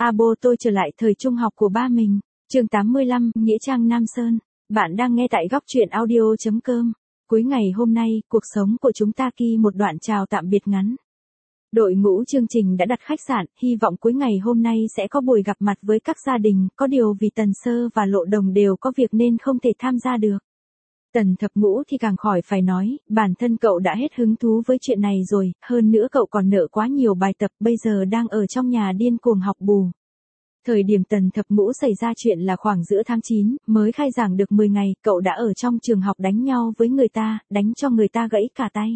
Abo tôi trở lại thời trung học của ba mình. Chương 85, Nghĩa Trang Nam Sơn. Bạn đang nghe tại góc truyện audio.com. Cuối ngày hôm nay, cuộc sống của chúng ta ghi một đoạn chào tạm biệt ngắn. Đội ngũ chương trình đã đặt khách sạn, hy vọng cuối ngày hôm nay sẽ có buổi gặp mặt với các gia đình, có điều vì Tần Sơ và Lộ Đồng đều có việc nên không thể tham gia được. Tần Thập Ngũ thì càng khỏi phải nói, bản thân cậu đã hết hứng thú với chuyện này rồi, hơn nữa cậu còn nợ quá nhiều bài tập, bây giờ đang ở trong nhà điên cuồng học bù. Thời điểm Tần Thập Ngũ xảy ra chuyện là khoảng giữa tháng 9, mới khai giảng được 10 ngày, cậu đã ở trong trường học đánh nhau với người ta, đánh cho người ta gãy cả tay.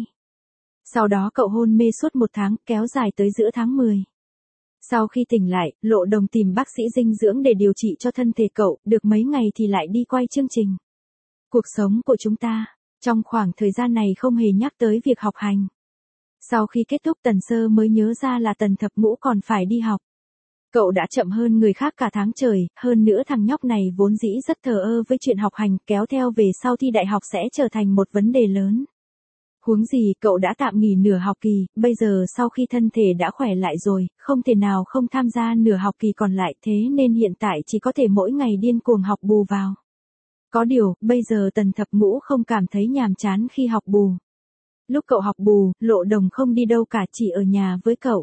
Sau đó cậu hôn mê suốt 1 tháng, kéo dài tới giữa tháng 10. Sau khi tỉnh lại, Lộ Đồng tìm bác sĩ dinh dưỡng để điều trị cho thân thể cậu, được mấy ngày thì lại đi quay chương trình. Cuộc sống của chúng ta, trong khoảng thời gian này không hề nhắc tới việc học hành. Sau khi kết thúc Tần Sơ mới nhớ ra là Tần Thập Ngũ còn phải đi học. Cậu đã chậm hơn người khác cả tháng trời, hơn nữa thằng nhóc này vốn dĩ rất thờ ơ với chuyện học hành, kéo theo về sau thi đại học sẽ trở thành một vấn đề lớn. Huống gì cậu đã tạm nghỉ nửa học kỳ, bây giờ sau khi thân thể đã khỏe lại rồi, không thể nào không tham gia nửa học kỳ còn lại, thế nên hiện tại chỉ có thể mỗi ngày điên cuồng học bù vào. Có điều, bây giờ Tần Thập Ngũ không cảm thấy nhàm chán khi học bù. Lúc cậu học bù, Lộ Đồng không đi đâu cả, chỉ ở nhà với cậu.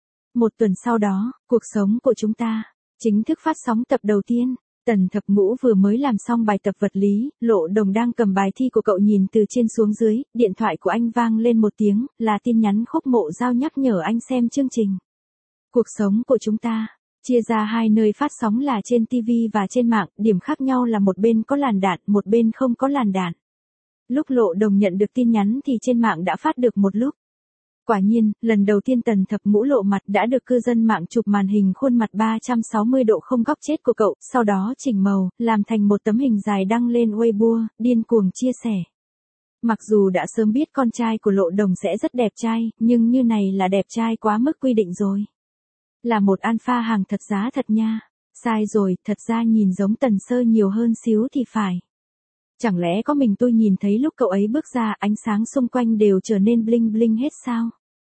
1 tuần sau đó, cuộc sống của chúng ta chính thức phát sóng tập đầu tiên. Tần Thập Ngũ vừa mới làm xong bài tập vật lý, Lộ Đồng đang cầm bài thi của cậu nhìn từ trên xuống dưới, điện thoại của anh vang lên một tiếng, là tin nhắn Khúc Mộ Giao nhắc nhở anh xem chương trình. Cuộc sống của chúng ta chia ra 2 nơi phát sóng là trên TV và trên mạng, điểm khác nhau là một bên có làn đạn, một bên không có làn đạn. Lúc Lộ Đồng nhận được tin nhắn thì trên mạng đã phát được một lúc. Quả nhiên, lần đầu tiên Tần Thập Ngũ lộ mặt đã được cư dân mạng chụp màn hình khuôn mặt 360 độ không góc chết của cậu, sau đó chỉnh màu, làm thành một tấm hình dài đăng lên Weibo, điên cuồng chia sẻ. Mặc dù đã sớm biết con trai của Lộ Đồng sẽ rất đẹp trai, nhưng như này là đẹp trai quá mức quy định rồi. Là một alpha hàng thật giá thật nha. Sai rồi, thật ra nhìn giống Tần Sơ nhiều hơn xíu thì phải. Chẳng lẽ có mình tôi nhìn thấy lúc cậu ấy bước ra, ánh sáng xung quanh đều trở nên bling bling hết sao?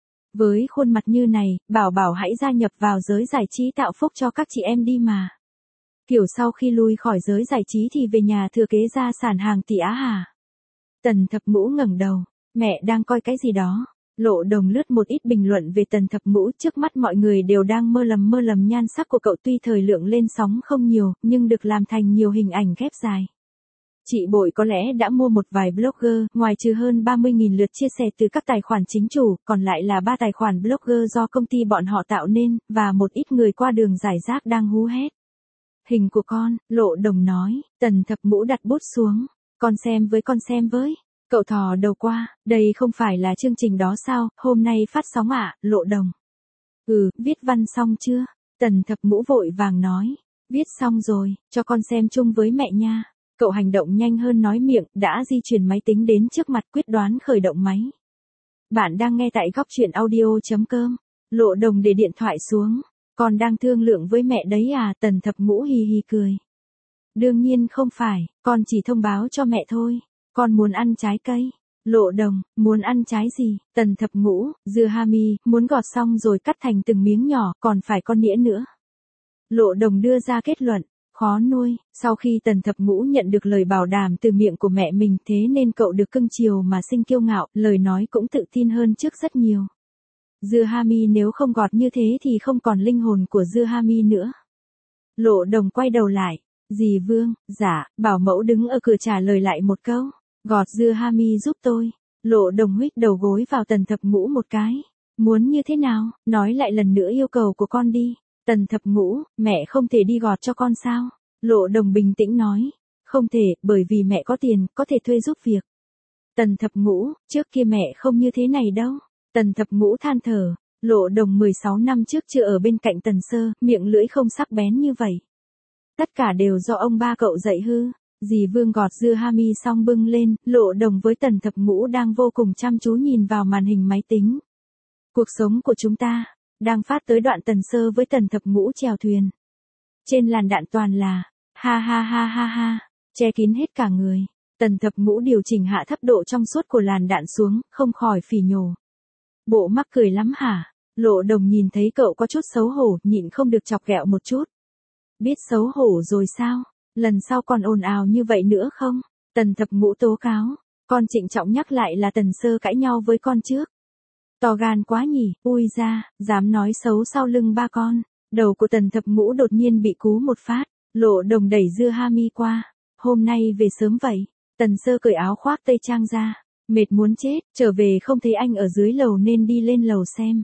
Với khuôn mặt như này, bảo hãy gia nhập vào giới giải trí tạo phúc cho các chị em đi mà. Kiểu sau khi lui khỏi giới giải trí thì về nhà thừa kế gia sản hàng tỷ á hả? Tần Thập Ngũ ngẩng đầu, mẹ đang coi cái gì đó? Lộ Đồng lướt một ít bình luận về Tần Thập Ngũ, trước mắt mọi người đều đang mơ lầm nhan sắc của cậu, tuy thời lượng lên sóng không nhiều, nhưng được làm thành nhiều hình ảnh ghép dài. Chị Bội có lẽ đã mua một vài blogger, ngoài trừ hơn 30.000 lượt chia sẻ từ các tài khoản chính chủ, còn lại là 3 tài khoản blogger do công ty bọn họ tạo nên, và một ít người qua đường giải rác đang hú hét. Hình của con, Lộ Đồng nói. Tần Thập Ngũ đặt bút xuống. Con xem với. Cậu thò đầu qua, đây không phải là chương trình đó sao, hôm nay phát sóng ạ, Lộ Đồng. Viết văn xong chưa? Tần Thập Ngũ vội vàng nói. Viết xong rồi, cho con xem chung với mẹ nha. Cậu hành động nhanh hơn nói miệng, đã di chuyển máy tính đến trước mặt, quyết đoán khởi động máy. Bạn đang nghe tại góc truyện audio.com. Lộ Đồng để điện thoại xuống. Con đang thương lượng với mẹ đấy à? Tần Thập Ngũ hì hì cười. Đương nhiên không phải, con chỉ thông báo cho mẹ thôi. Con muốn ăn trái cây. Lộ Đồng, muốn ăn trái gì? Tần Thập Ngũ, dưa hami, muốn gọt xong rồi cắt thành từng miếng nhỏ, còn phải con nĩa nữa. Lộ Đồng đưa ra kết luận. Khó nuôi. Sau khi Tần Thập Ngũ nhận được lời bảo đảm từ miệng của mẹ mình, thế nên cậu được cưng chiều mà sinh kiêu ngạo, lời nói cũng tự tin hơn trước rất nhiều. Dưa hami nếu không gọt như thế thì không còn linh hồn của dưa hami nữa. Lộ Đồng quay đầu lại. Dì Vương, dạ, bảo mẫu đứng ở cửa trả lời lại một câu. Gọt dưa hami giúp tôi. Lộ Đồng huých đầu gối vào Tần Thập Ngũ một cái. Muốn như thế nào? Nói lại lần nữa yêu cầu của con đi. Tần Thập Ngũ, mẹ không thể đi gọt cho con sao? Lộ Đồng bình tĩnh nói. Không thể, bởi vì mẹ có tiền, có thể thuê giúp việc. Tần Thập Ngũ, trước kia mẹ không như thế này đâu. Tần Thập Ngũ than thở. Lộ Đồng 16 năm trước chưa ở bên cạnh Tần Sơ, miệng lưỡi không sắc bén như vậy. Tất cả đều do ông ba cậu dạy hư. Dì Vương gọt dưa hami xong bưng lên, Lộ Đồng với Tần Thập Ngũ đang vô cùng chăm chú nhìn vào màn hình máy tính. Cuộc sống của chúng ta đang phát tới đoạn Tần Sơ với Tần Thập Ngũ chèo thuyền. Trên làn đạn toàn là ha ha ha ha ha, che kín hết cả người. Tần Thập Ngũ điều chỉnh hạ thấp độ trong suốt của làn đạn xuống, không khỏi phỉ nhổ. Bộ mắc cười lắm hả? Lộ Đồng nhìn thấy cậu có chút xấu hổ, nhịn không được chọc ghẹo một chút. Biết xấu hổ rồi sao? Lần sau còn ồn ào như vậy nữa không? Tần Thập Ngũ tố cáo. Con trịnh trọng nhắc lại là Tần Sơ cãi nhau với con trước. To gan quá nhỉ, ui ra, dám nói xấu sau lưng ba con. Đầu của Tần Thập Ngũ đột nhiên bị cú một phát. Lộ Đồng đẩy dưa hami qua. Hôm nay về sớm vậy. Tần Sơ cởi áo khoác tây trang ra. Mệt muốn chết, trở về không thấy anh ở dưới lầu nên đi lên lầu xem.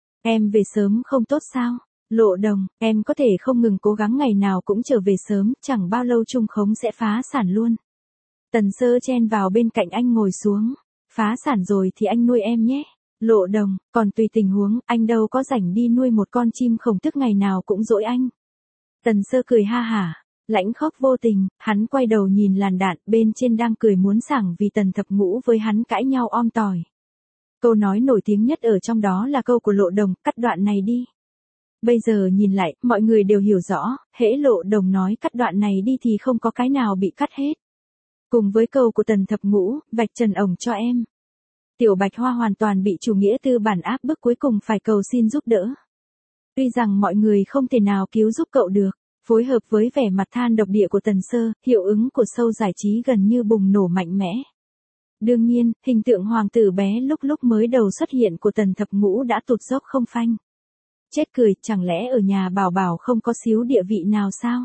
Em về sớm không tốt sao? Lộ Đồng, em có thể không ngừng cố gắng ngày nào cũng trở về sớm, chẳng bao lâu Trung Khống sẽ phá sản luôn. Tần Sơ chen vào bên cạnh anh ngồi xuống. Phá sản rồi thì anh nuôi em nhé. Lộ Đồng, còn tùy tình huống, anh đâu có rảnh đi nuôi một con chim khổng tước ngày nào cũng dỗi anh. Tần Sơ cười ha hả. Lãnh Khốc vô tình, hắn quay đầu nhìn làn đạn, bên trên đang cười muốn sảng vì Tần Thập Ngũ với hắn cãi nhau om tòi. Câu nói nổi tiếng nhất ở trong đó là câu của Lộ Đồng, cắt đoạn này đi. Bây giờ nhìn lại, mọi người đều hiểu rõ, hễ Lộ Đồng nói cắt đoạn này đi thì không có cái nào bị cắt hết. Cùng với câu của Tần Thập Ngũ, vạch trần ổng cho em. Tiểu Bạch Hoa hoàn toàn bị chủ nghĩa tư bản áp bức, cuối cùng phải cầu xin giúp đỡ. Tuy rằng mọi người không thể nào cứu giúp cậu được, phối hợp với vẻ mặt than độc địa của Tần Sơ, hiệu ứng của show giải trí gần như bùng nổ mạnh mẽ. Đương nhiên, hình tượng hoàng tử bé lúc mới đầu xuất hiện của Tần Thập Ngũ đã tụt dốc không phanh. Chết cười, chẳng lẽ ở nhà Bảo Bảo không có xíu địa vị nào sao?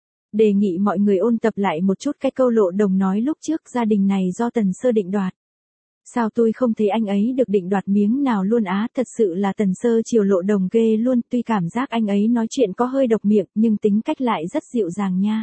Đề nghị mọi người ôn tập lại một chút cái câu Lộ Đồng nói lúc trước, gia đình này do Tần Sơ định đoạt. Sao tôi không thấy anh ấy được định đoạt miếng nào luôn á, thật sự là Tần Sơ chiều Lộ Đồng ghê luôn, tuy cảm giác anh ấy nói chuyện có hơi độc miệng nhưng tính cách lại rất dịu dàng nha.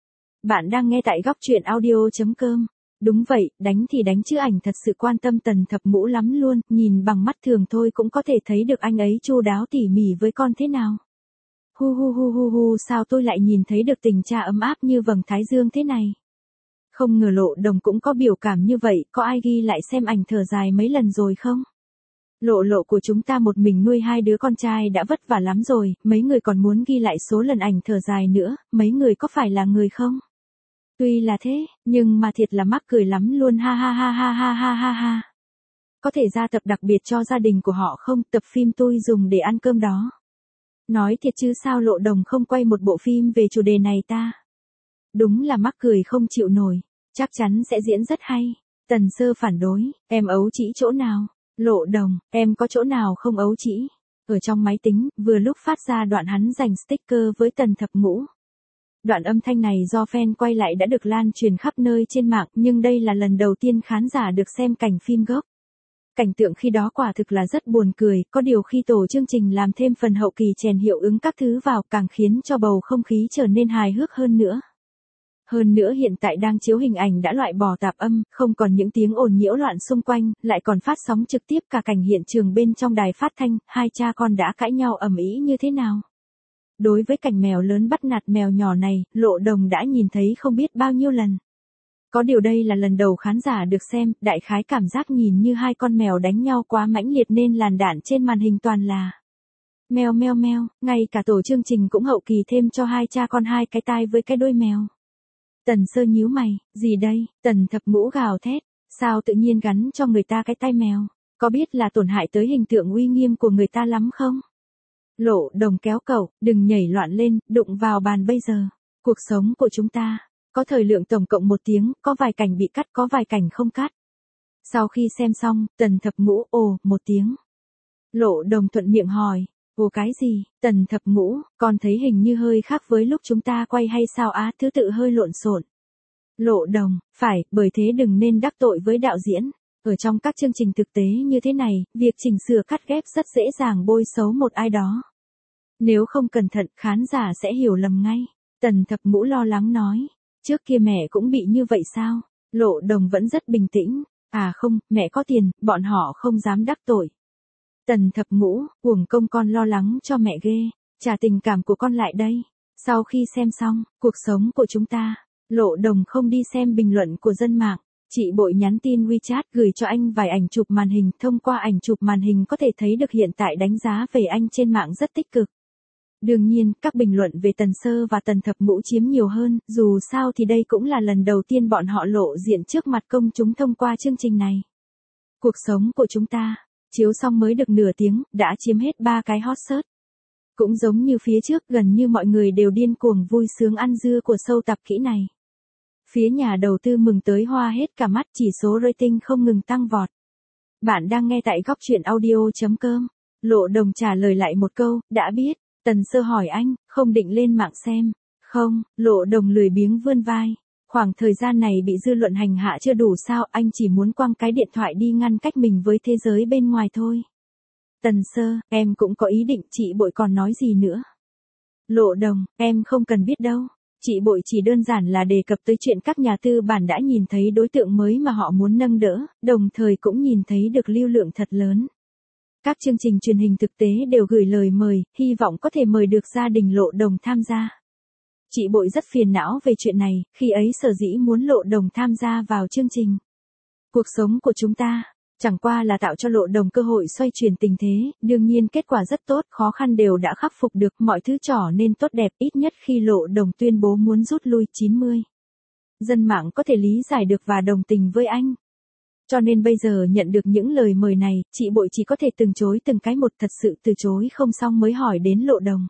Bạn đang nghe tại góc truyện audio.com. Đúng vậy, đánh thì đánh chứ ảnh thật sự quan tâm Tần Thập Ngũ lắm luôn, nhìn bằng mắt thường thôi cũng có thể thấy được anh ấy chu đáo tỉ mỉ với con thế nào. Hu hu hu hu hu, sao tôi lại nhìn thấy được tình cha ấm áp như vầng thái dương thế này. Không ngờ Lộ Đồng cũng có biểu cảm như vậy, có ai ghi lại xem ảnh thở dài mấy lần rồi không? Lộ của chúng ta một mình nuôi hai đứa con trai đã vất vả lắm rồi, mấy người còn muốn ghi lại số lần ảnh thở dài nữa, mấy người có phải là người không? Tuy là thế, nhưng mà thiệt là mắc cười lắm luôn, ha ha ha ha ha ha ha ha. Có thể ra tập đặc biệt cho gia đình của họ không, tập phim tôi dùng để ăn cơm đó. Nói thiệt chứ sao Lộ Đồng không quay một bộ phim về chủ đề này ta? Đúng là mắc cười không chịu nổi, chắc chắn sẽ diễn rất hay. Tần Sơ phản đối, em ấu trĩ chỗ nào? Lộ Đồng, em có chỗ nào không ấu trĩ? Ở trong máy tính, vừa lúc phát ra đoạn hắn giành sticker với Tần Thập Ngũ. Đoạn âm thanh này do fan quay lại đã được lan truyền khắp nơi trên mạng, nhưng đây là lần đầu tiên khán giả được xem cảnh phim gốc. Cảnh tượng khi đó quả thực là rất buồn cười, có điều khi tổ chương trình làm thêm phần hậu kỳ chèn hiệu ứng các thứ vào càng khiến cho bầu không khí trở nên hài hước hơn nữa. Hơn nữa hiện tại đang chiếu hình ảnh đã loại bỏ tạp âm, không còn những tiếng ồn nhiễu loạn xung quanh, lại còn phát sóng trực tiếp cả cảnh hiện trường bên trong đài phát thanh, hai cha con đã cãi nhau ầm ĩ như thế nào. Đối với cảnh mèo lớn bắt nạt mèo nhỏ này, Lộ Đồng đã nhìn thấy không biết bao nhiêu lần. Có điều đây là lần đầu khán giả được xem, đại khái cảm giác nhìn như hai con mèo đánh nhau quá mãnh liệt nên làn đạn trên màn hình toàn là mèo mèo mèo, ngay cả tổ chương trình cũng hậu kỳ thêm cho hai cha con hai cái tai với cái đuôi mèo. Tần Sơ nhíu mày, gì đây? Tần Thập Ngũ gào thét, sao tự nhiên gắn cho người ta cái tai mèo? Có biết là tổn hại tới hình tượng uy nghiêm của người ta lắm không? Lộ Đồng kéo cậu, đừng nhảy loạn lên, đụng vào bàn bây giờ. Cuộc sống của chúng ta, có thời lượng tổng cộng 1 tiếng, có vài cảnh bị cắt, có vài cảnh không cắt. Sau khi xem xong, Tần Thập Ngũ, 1 tiếng. Lộ Đồng thuận miệng hỏi, cái gì? Tần Thập Ngũ, con thấy hình như hơi khác với lúc chúng ta quay hay sao á, thứ tự hơi lộn xộn. Lộ Đồng, phải, bởi thế đừng nên đắc tội với đạo diễn. Ở trong các chương trình thực tế như thế này, việc chỉnh sửa cắt ghép rất dễ dàng bôi xấu một ai đó. Nếu không cẩn thận, khán giả sẽ hiểu lầm ngay. Tần Thập Ngũ lo lắng nói, trước kia mẹ cũng bị như vậy sao? Lộ Đồng vẫn rất bình tĩnh, à không, mẹ có tiền, bọn họ không dám đắc tội. Tần Thập Ngũ, uổng công con lo lắng cho mẹ ghê, trả tình cảm của con lại đây. Sau khi xem xong, cuộc sống của chúng ta, Lộ Đồng không đi xem bình luận của dân mạng. Chị Bội nhắn tin WeChat gửi cho anh vài ảnh chụp màn hình, thông qua ảnh chụp màn hình có thể thấy được hiện tại đánh giá về anh trên mạng rất tích cực. Đương nhiên, các bình luận về Tần Sơ và Tần Thập Ngũ chiếm nhiều hơn, dù sao thì đây cũng là lần đầu tiên bọn họ lộ diện trước mặt công chúng thông qua chương trình này. Cuộc sống của chúng ta, chiếu xong mới được nửa tiếng, đã chiếm hết 3 cái hot search. Cũng giống như phía trước, gần như mọi người đều điên cuồng vui sướng ăn dưa của show tập kỹ này. Phía nhà đầu tư mừng tới hoa hết cả mắt, chỉ số rating không ngừng tăng vọt. Bạn đang nghe tại góc chuyện audio.com. Lộ Đồng trả lời lại một câu, đã biết. Tần Sơ hỏi anh, không định lên mạng xem. Không, Lộ Đồng lười biếng vươn vai. Khoảng thời gian này bị dư luận hành hạ chưa đủ sao, anh chỉ muốn quăng cái điện thoại đi ngăn cách mình với thế giới bên ngoài thôi. Tần Sơ, em cũng có ý định, chị Bội còn nói gì nữa? Lộ Đồng, em không cần biết đâu. Chị Bội chỉ đơn giản là đề cập tới chuyện các nhà tư bản đã nhìn thấy đối tượng mới mà họ muốn nâng đỡ, đồng thời cũng nhìn thấy được lưu lượng thật lớn. Các chương trình truyền hình thực tế đều gửi lời mời, hy vọng có thể mời được gia đình Lộ Đồng tham gia. Chị Bội rất phiền não về chuyện này, khi ấy sở dĩ muốn Lộ Đồng tham gia vào chương trình. Cuộc sống của chúng ta, chẳng qua là tạo cho Lộ Đồng cơ hội xoay chuyển tình thế, đương nhiên kết quả rất tốt, khó khăn đều đã khắc phục được, mọi thứ trở nên tốt đẹp, ít nhất khi Lộ Đồng tuyên bố muốn rút lui 90. Dân mạng có thể lý giải được và đồng tình với anh. Cho nên bây giờ nhận được những lời mời này, chị Bội chỉ có thể từ chối từng cái một, thật sự từ chối không xong mới hỏi đến Lộ Đồng.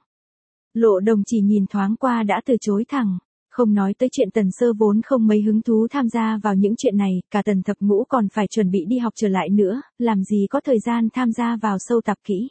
Lộ Đồng chỉ nhìn thoáng qua đã từ chối thẳng. Không nói tới chuyện Tần Sơ vốn không mấy hứng thú tham gia vào những chuyện này, cả Tần Thập Ngũ còn phải chuẩn bị đi học trở lại nữa, làm gì có thời gian tham gia vào show tập kỹ.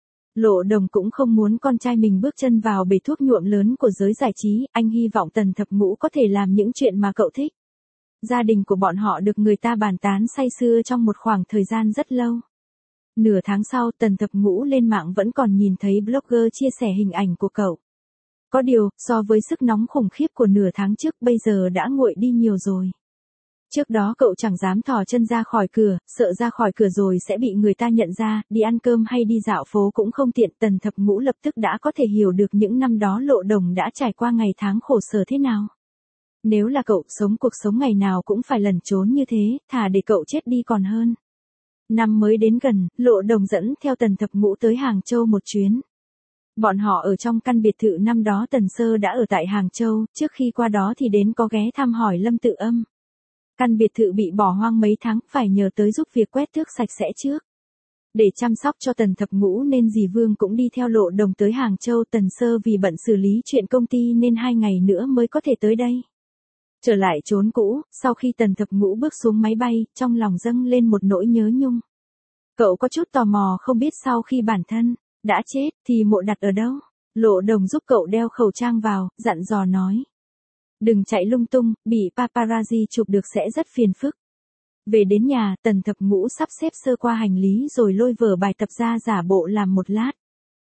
Lộ Đồng cũng không muốn con trai mình bước chân vào bể thuốc nhuộm lớn của giới giải trí, anh hy vọng Tần Thập Ngũ có thể làm những chuyện mà cậu thích. Gia đình của bọn họ được người ta bàn tán say sưa trong một khoảng thời gian rất lâu. Nửa tháng sau, Tần Thập Ngũ lên mạng vẫn còn nhìn thấy blogger chia sẻ hình ảnh của cậu. Có điều, so với sức nóng khủng khiếp của nửa tháng trước, bây giờ đã nguội đi nhiều rồi. Trước đó cậu chẳng dám thò chân ra khỏi cửa, sợ ra khỏi cửa rồi sẽ bị người ta nhận ra, đi ăn cơm hay đi dạo phố cũng không tiện. Tần Thập Ngũ lập tức đã có thể hiểu được những năm đó Lộ Đồng đã trải qua ngày tháng khổ sở thế nào. Nếu là cậu, sống cuộc sống ngày nào cũng phải lẩn trốn như thế, thà để cậu chết đi còn hơn. Năm mới đến gần, Lộ Đồng dẫn theo Tần Thập Ngũ tới Hàng Châu một chuyến. Bọn họ ở trong căn biệt thự năm đó Tần Sơ đã ở tại Hàng Châu, trước khi qua đó thì đến có ghé thăm hỏi Lâm Tự Âm. Căn biệt thự bị bỏ hoang mấy tháng, phải nhờ tới giúp việc quét tước sạch sẽ trước. Để chăm sóc cho Tần Thập Ngũ nên dì Vương cũng đi theo Lộ Đồng tới Hàng Châu. Tần Sơ vì bận xử lý chuyện công ty nên 2 ngày nữa mới có thể tới đây. Trở lại chốn cũ, sau khi Tần Thập Ngũ bước xuống máy bay, trong lòng dâng lên một nỗi nhớ nhung. Cậu có chút tò mò không biết sau khi bản thân đã chết thì mộ đặt ở đâu. Lộ Đồng giúp cậu đeo khẩu trang vào, dặn dò nói. Đừng chạy lung tung, bị paparazzi chụp được sẽ rất phiền phức. Về đến nhà, Tần Thập Ngũ sắp xếp sơ qua hành lý rồi lôi vở bài tập ra giả bộ làm một lát.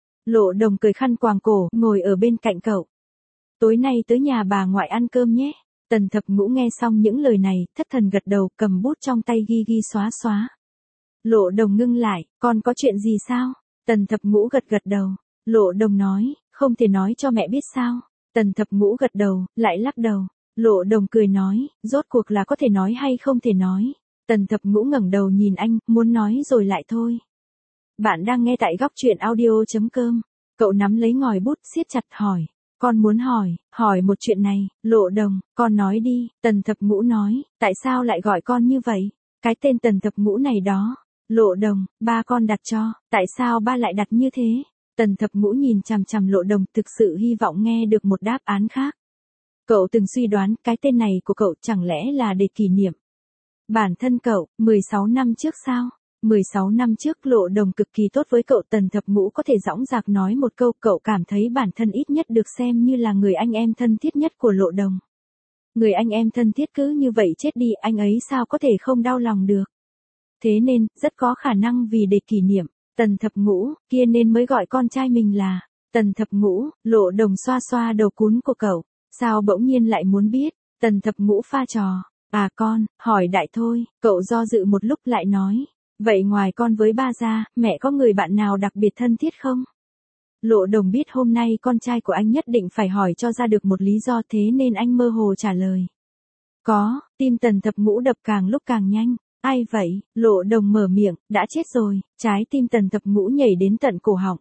Lộ Đồng cười khăn quàng cổ, ngồi ở bên cạnh cậu. Tối nay tới nhà bà ngoại ăn cơm nhé. Tần Thập Ngũ nghe xong những lời này, thất thần gật đầu, cầm bút trong tay ghi ghi xóa xóa. Lộ Đồng ngưng lại, còn có chuyện gì sao? Tần Thập Ngũ gật gật đầu. Lộ Đồng nói, không thể nói cho mẹ biết sao? Tần Thập Ngũ gật đầu, lại lắc đầu. Lộ Đồng cười nói, rốt cuộc là có thể nói hay không thể nói? Tần Thập Ngũ ngẩng đầu nhìn anh, muốn nói rồi lại thôi. Bạn đang nghe tại góc chuyện audio.com. Cậu nắm lấy ngòi bút, siết chặt hỏi. Con muốn hỏi một chuyện này. Lộ Đồng, con nói đi. Tần Thập Ngũ nói, tại sao lại gọi con như vậy? Cái tên Tần Thập Ngũ này đó. Lộ Đồng, ba con đặt cho, tại sao ba lại đặt như thế? Tần Thập Ngũ nhìn chằm chằm Lộ Đồng, thực sự hy vọng nghe được một đáp án khác. Cậu từng suy đoán cái tên này của cậu chẳng lẽ là để kỷ niệm bản thân cậu, 16 năm trước sao? 16 năm trước Lộ Đồng cực kỳ tốt với cậu. Tần Thập Ngũ có thể dõng dạc nói một câu, cậu cảm thấy bản thân ít nhất được xem như là người anh em thân thiết nhất của Lộ Đồng. Người anh em thân thiết cứ như vậy chết đi, anh ấy sao có thể không đau lòng được. Thế nên, rất có khả năng vì để kỷ niệm Tần Thập Ngũ kia nên mới gọi con trai mình là Tần Thập Ngũ. Lộ Đồng xoa xoa đầu cún của cậu. Sao bỗng nhiên lại muốn biết? Tần Thập Ngũ pha trò. À con, hỏi đại thôi. Cậu do dự một lúc lại nói. Vậy ngoài con với ba ra, mẹ có người bạn nào đặc biệt thân thiết không? Lộ Đồng biết hôm nay con trai của anh nhất định phải hỏi cho ra được một lý do, thế nên anh mơ hồ trả lời. Có. Tim Tần Thập Ngũ đập càng lúc càng nhanh. Ai vậy? Lộ Đồng mở miệng, đã chết rồi. Trái tim Tần Thập Ngũ nhảy đến tận cổ họng.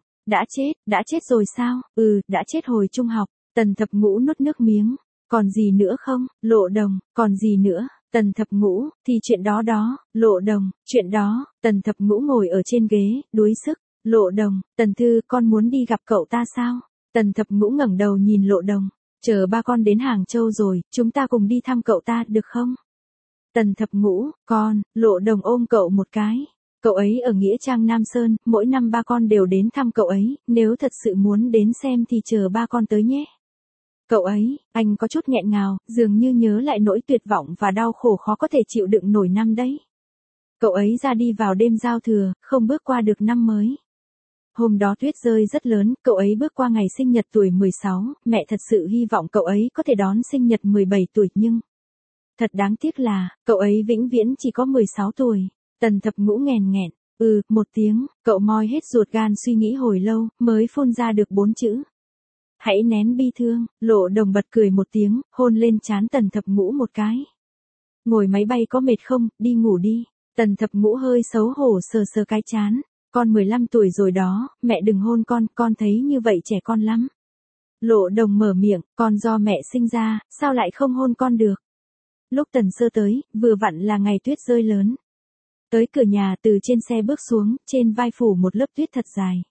Đã chết rồi sao? Đã chết hồi trung học. Tần Thập Ngũ nuốt nước miếng. Còn gì nữa không? Lộ Đồng, còn gì nữa? Tần Thập Ngũ, thì chuyện đó đó, Lộ Đồng, chuyện đó, Tần Thập Ngũ ngồi ở trên ghế, đuối sức, Lộ Đồng, Tần Thư con muốn đi gặp cậu ta sao? Tần Thập Ngũ ngẩng đầu nhìn Lộ Đồng, chờ ba con đến Hàng Châu rồi, chúng ta cùng đi thăm cậu ta được không? Tần Thập Ngũ, con, Lộ Đồng ôm cậu một cái. Cậu ấy ở Nghĩa Trang Nam Sơn, mỗi năm ba con đều đến thăm cậu ấy, nếu thật sự muốn đến xem thì chờ ba con tới nhé. Cậu ấy, anh có chút nghẹn ngào, dường như nhớ lại nỗi tuyệt vọng và đau khổ khó có thể chịu đựng nổi năm đấy. Cậu ấy ra đi vào đêm giao thừa, không bước qua được năm mới. Hôm đó tuyết rơi rất lớn, cậu ấy bước qua ngày sinh nhật tuổi 16, mẹ thật sự hy vọng cậu ấy có thể đón sinh nhật 17 tuổi nhưng... Thật đáng tiếc là, cậu ấy vĩnh viễn chỉ có 16 tuổi. Tần Thập Ngũ nghèn nghẹn, một tiếng, cậu moi hết ruột gan suy nghĩ hồi lâu, mới phun ra được 4 chữ. Hãy nén bi thương, Lộ Đồng bật cười một tiếng, hôn lên trán Tần Thập Ngũ một cái. Ngồi máy bay có mệt không, đi ngủ đi. Tần Thập Ngũ hơi xấu hổ sờ sờ cái trán. Con 15 tuổi rồi đó, mẹ đừng hôn con thấy như vậy trẻ con lắm. Lộ Đồng mở miệng, con do mẹ sinh ra, sao lại không hôn con được? Lúc Tần Sơ tới, vừa vặn là ngày tuyết rơi lớn. Tới cửa nhà từ trên xe bước xuống, trên vai phủ một lớp tuyết thật dài.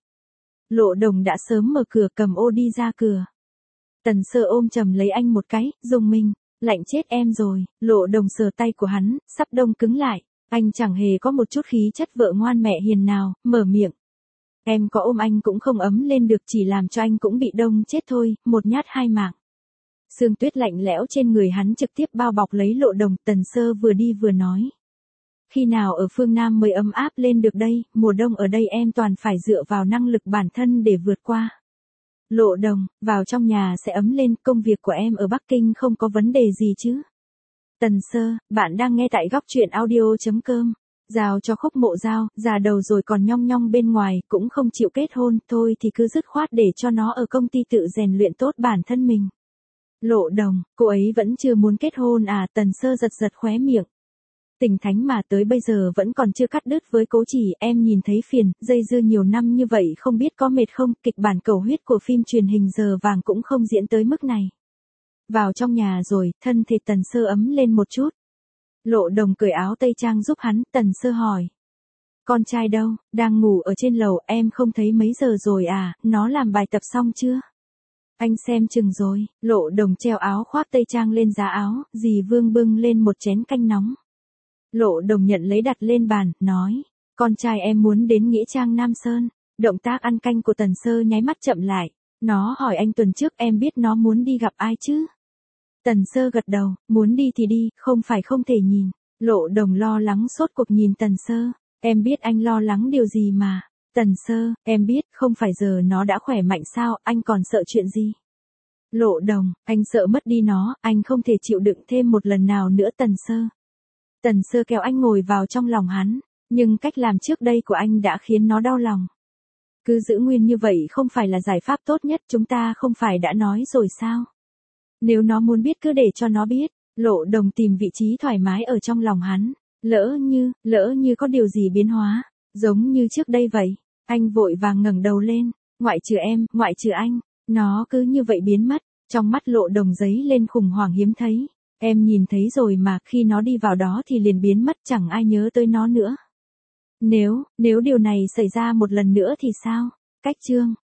Lộ Đồng đã sớm mở cửa cầm ô đi ra cửa. Tần Sơ ôm chầm lấy anh một cái, rùng mình, lạnh chết em rồi. Lộ Đồng sờ tay của hắn, sắp đông cứng lại. Anh chẳng hề có một chút khí chất vợ ngoan mẹ hiền nào, mở miệng. Em có ôm anh cũng không ấm lên được, chỉ làm cho anh cũng bị đông chết thôi, một nhát hai mạng. Sương tuyết lạnh lẽo trên người hắn trực tiếp bao bọc lấy Lộ Đồng. Tần Sơ vừa đi vừa nói. Khi nào ở phương Nam mới ấm áp lên được đây, mùa đông ở đây em toàn phải dựa vào năng lực bản thân để vượt qua. Lộ Đồng, vào trong nhà sẽ ấm lên, công việc của em ở Bắc Kinh không có vấn đề gì chứ? Tần Sơ, bạn đang nghe tại góc truyện audio.com. Giao cho Khúc Mộ Giao, già đầu rồi còn nhong nhong bên ngoài, cũng không chịu kết hôn, thôi thì cứ dứt khoát để cho nó ở công ty tự rèn luyện tốt bản thân mình. Lộ Đồng, cô ấy vẫn chưa muốn kết hôn à? Tần Sơ giật giật khóe miệng. Tình thánh mà tới bây giờ vẫn còn chưa cắt đứt với Cố Chỉ, em nhìn thấy phiền, dây dưa nhiều năm như vậy không biết có mệt không, kịch bản cầu huyết của phim truyền hình giờ vàng cũng không diễn tới mức này. Vào trong nhà rồi, thân thể Tần Sơ ấm lên một chút. Lộ Đồng cởi áo tây trang giúp hắn, Tần Sơ hỏi. Con trai đâu, đang ngủ ở trên lầu, em không thấy mấy giờ rồi à, nó làm bài tập xong chưa? Anh xem chừng rồi. Lộ Đồng treo áo khoác tây trang lên giá áo, dì Vương bưng lên một chén canh nóng. Lộ Đồng nhận lấy đặt lên bàn, nói. Con trai em muốn đến Nghĩa Trang Nam Sơn. Động tác ăn canh của Tần Sơ nháy mắt chậm lại. Nó hỏi anh tuần trước em biết nó muốn đi gặp ai chứ? Tần Sơ gật đầu, muốn đi thì đi, không phải không thể nhìn. Lộ Đồng lo lắng sốt cuộc nhìn Tần Sơ. Em biết anh lo lắng điều gì mà. Tần Sơ, em biết, không phải giờ nó đã khỏe mạnh sao, anh còn sợ chuyện gì? Lộ Đồng, anh sợ mất đi nó, anh không thể chịu đựng thêm một lần nào nữa. Tần Sơ. Tần Sơ kéo anh ngồi vào trong lòng hắn, nhưng cách làm trước đây của anh đã khiến nó đau lòng. Cứ giữ nguyên như vậy không phải là giải pháp tốt nhất, chúng ta không phải đã nói rồi sao? Nếu nó muốn biết cứ để cho nó biết. Lộ Đồng tìm vị trí thoải mái ở trong lòng hắn, lỡ như có điều gì biến hóa, giống như trước đây vậy. Anh vội vàng ngẩng đầu lên, ngoại trừ em, ngoại trừ anh, nó cứ như vậy biến mất. Trong mắt Lộ Đồng giấy lên khủng hoảng hiếm thấy. Em nhìn thấy rồi mà, khi nó đi vào đó thì liền biến mất, chẳng ai nhớ tới nó nữa. Nếu điều này xảy ra một lần nữa thì sao? Cách chương